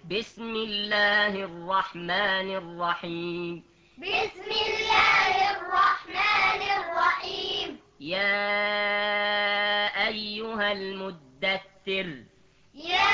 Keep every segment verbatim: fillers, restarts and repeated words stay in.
بسم الله الرحمن الرحيم بسم الله الرحمن الرحيم يا أيها المدثر يا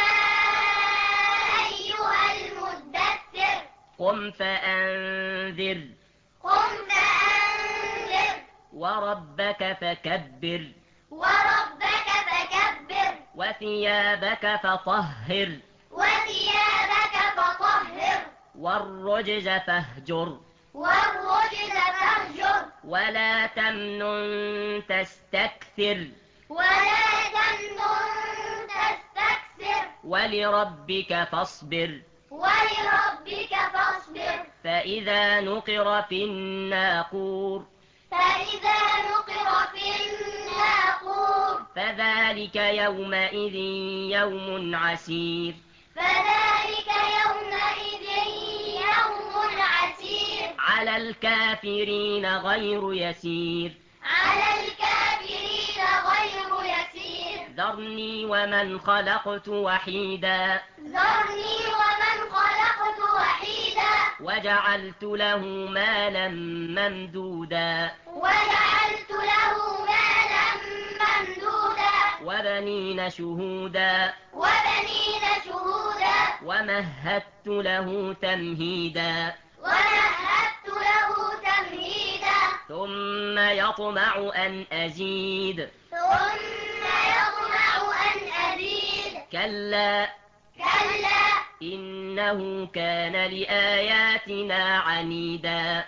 أيها المدثر قم فأنذر قم فأنذر وربك فكبر وربك فكبر وثيابك فطهر وثيابك فطهر والرجز فاهجر والرجز فاهجر ولا تمنن تستكثر ولا تمنن تستكثر ولربك فاصبر ولربك فاصبر فإذا نقر في الناقور فإذا نقر في الناقور فذلك يومئذ يوم عسير فذلك يومئذ يوم عسير على الكافرين غير يسير على الكافرين غير يسير ذرني ومن خلقت وحيدا ذرني ومن خلقت وحيدا وجعلت له مالا ممدودا وجعلت له مالا ممدودا وبنين شهودا وبنين شهودا ومهدت له تمهيدا ومهدت له تمهيدا ثم يطمع أن أزيد ثم يطمع أن أزيد كلا كلا إنه كان لآياتنا عنيدا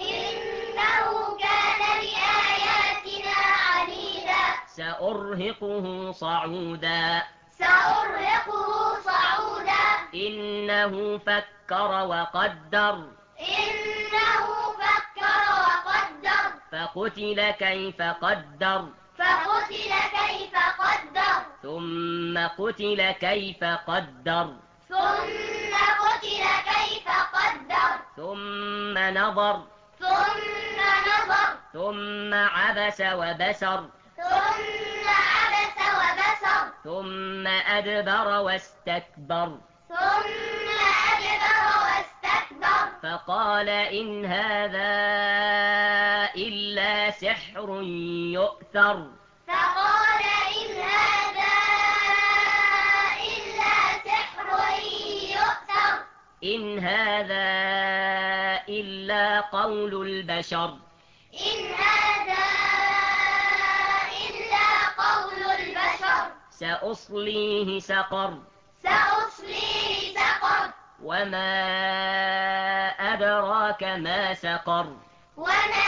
إنه كان لآياتنا عنيدا سأرهقه صعودا سأرهقه صعودا إنه فكر وقدر إنه فكر وقدر فقتل كيف قدر فقتل كيف قدر ثم قتل كيف قدر ثم قتل كيف قدر ثم نظر ثم نظر ثم عبس وبسر ثم عبس وبسر ثم أدبر واستكبر ثم أدبر واستكبر فقال إن هذا إلا سحر يؤثر فقال إن هذا إلا سحر يؤثر إن هذا إلا قول البشر إن هذا إلا قول البشر سأصليه سقر سأصليه سقر وما أدراك ما سقر وما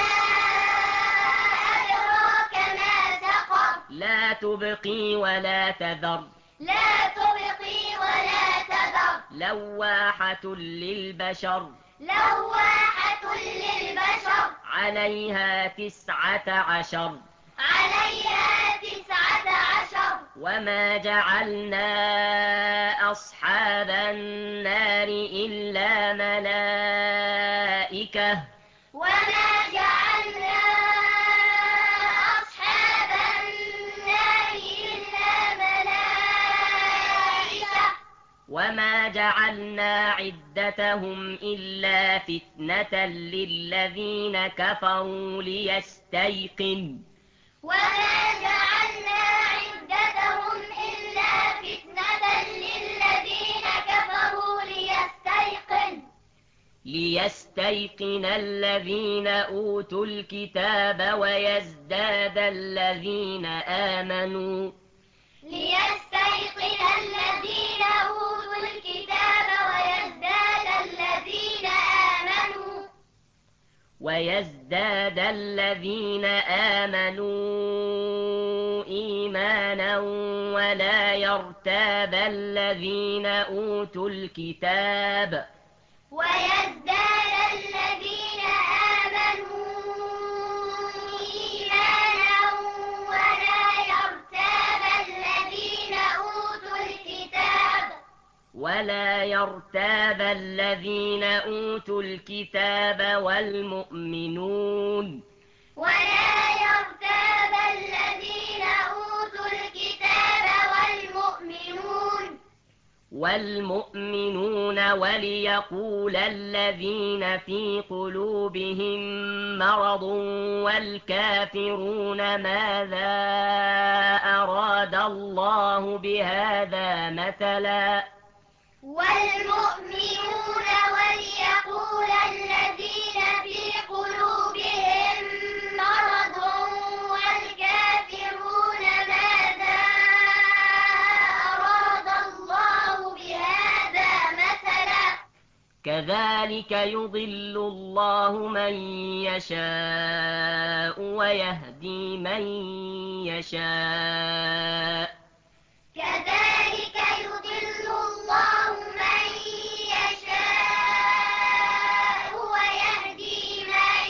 أدراك ما سقر لا تبقي ولا تذر لا تبقي ولا تذر لواحة للبشر لواحة للبشر عليها تسعة عشر عليها تسعة عشر وما جعلنا أصحاب النار إلا ملائكة وما جعلنا أصحاب النار إلا ملائكة وما جعلنا عدتهم إلا فتنة للذين كفروا ليستيقن وما جعلنا عدتهم إلا فتنة للذين كفروا ليستيقن ليستيقن الذين أوتوا الكتاب ويزداد الذين آمنوا ليستيقن الذين أوتوا الكتاب ويزداد الذين آمنوا ويزداد الذين آمنوا إيمانا ولا يرتاب الذين أوتوا الكتاب ويزداد الذين آمنوا إيمانا ولا يرتاب الذين أوتوا الكتاب ولا يرتاب الذين أوتوا الكتاب والمؤمنون ولا يرتاب الذين أوتوا الكتاب والمؤمنون والمؤمنون وليقول الذين في قلوبهم مرض والكافرون ماذا أراد الله بهذا مثلا والمؤمنون وليقول الذين في قلوبهم مرض والكافرون ماذا أراد الله بهذا مثلا كذلك يضل الله من يشاء ويهدي من يشاء كذلك يضل الله من يشاء ويهدي من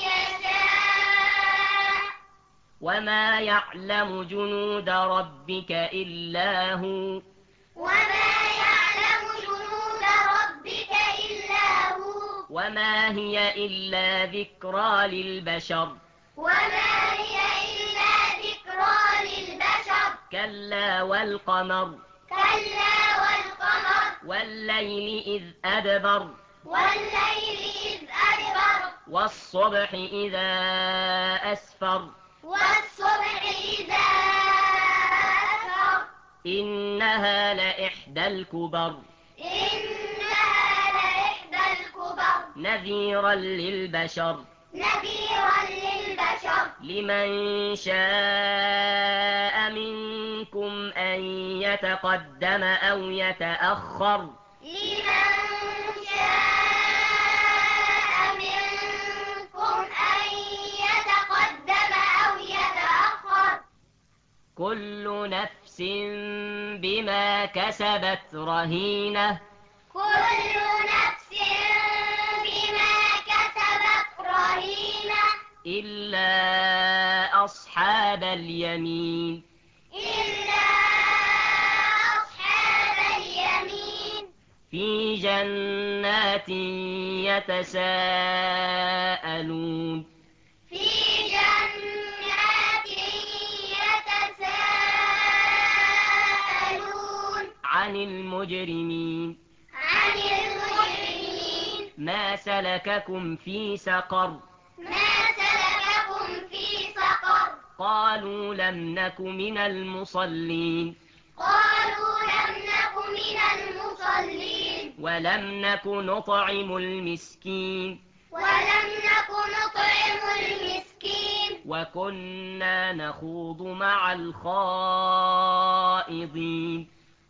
يشاء وما يعلم جنود ربك إلا هو وما يعلم جنود ربك إلا هو وما هي إلا ذكرى للبشر وما هي إلا ذكرى للبشر كلا والقمر كلا والقمر والليل إذ أدبر والليل إذ أدبر والصبح إذا أسفر والصبح إذا أسفر إنها لإحدى الكبر إنها لإحدى الكبر نذيرا للبشر نذيرا للبشر لمن شاء منكم أن يتقدم أو يتأخر لمن شاء منكم أن يتقدم أو يتأخر كل نفس بما كسبت رهينة كل نفس بما كسبت رهينة إلا أصحاب اليمين إلا أصحاب اليمين في جنات يتساءلون في جنات يتساءلون عن المجرمين عن المجرمين ما سلككم في سقر ما سلككم في سقر قالوا لم نك من المصلين قالوا لم نك من المصلين ولم نك نطعم المسكين ولم نك نطعم المسكين وكنا نخوض مع الخائضين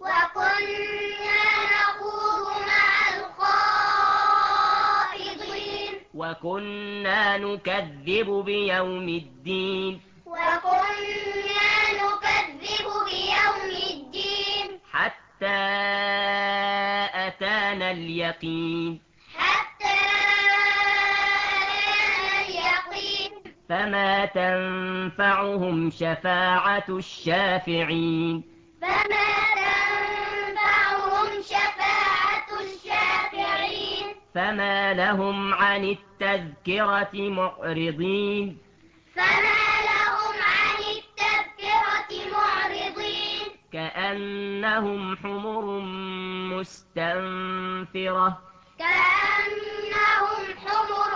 وكنا نخوض مع الخائضين وكنا نكذب بيوم الدين وكنا نكذب بيوم الدين حتى أتانا اليقين حتى أتانا اليقين فما تنفعهم شفاعة الشافعين فما تنفعهم شفاعة الشافعين فما لهم عن التذكرة معرضين فما لهم عن التذكرة معرضين كأنهم حمر مستنفرة كأنهم حمر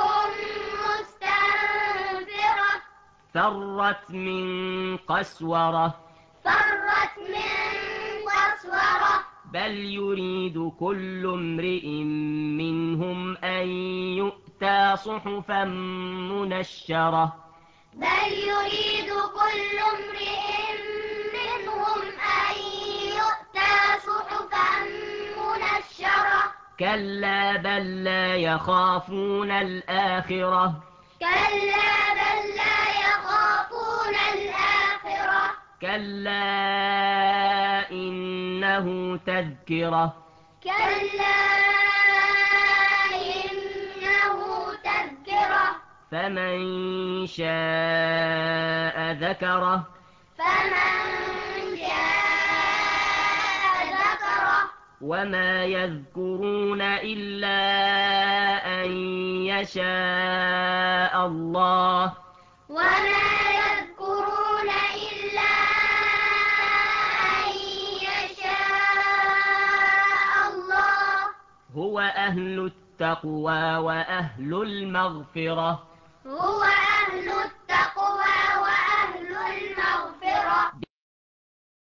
مستنفرة فرت من قسورة فرت من قسورة بل يريد كل امرئ منهم أن يؤتى صحفا منشرة بل يريد كل امرئ منهم أن يؤتى صحفا منشرة كلا بل لا يخافون الآخرة كلا بل لا يخافون الآخرة كلا إنه تذكرة كلا إنه تذكرة فمن شاء ذكره فمن شاء ذكره وما يذكرون إلا أن يشاء الله وما يذكرون إلا أن يشاء هو أهل التقوى وأهل المغفرة هو أهل التقوى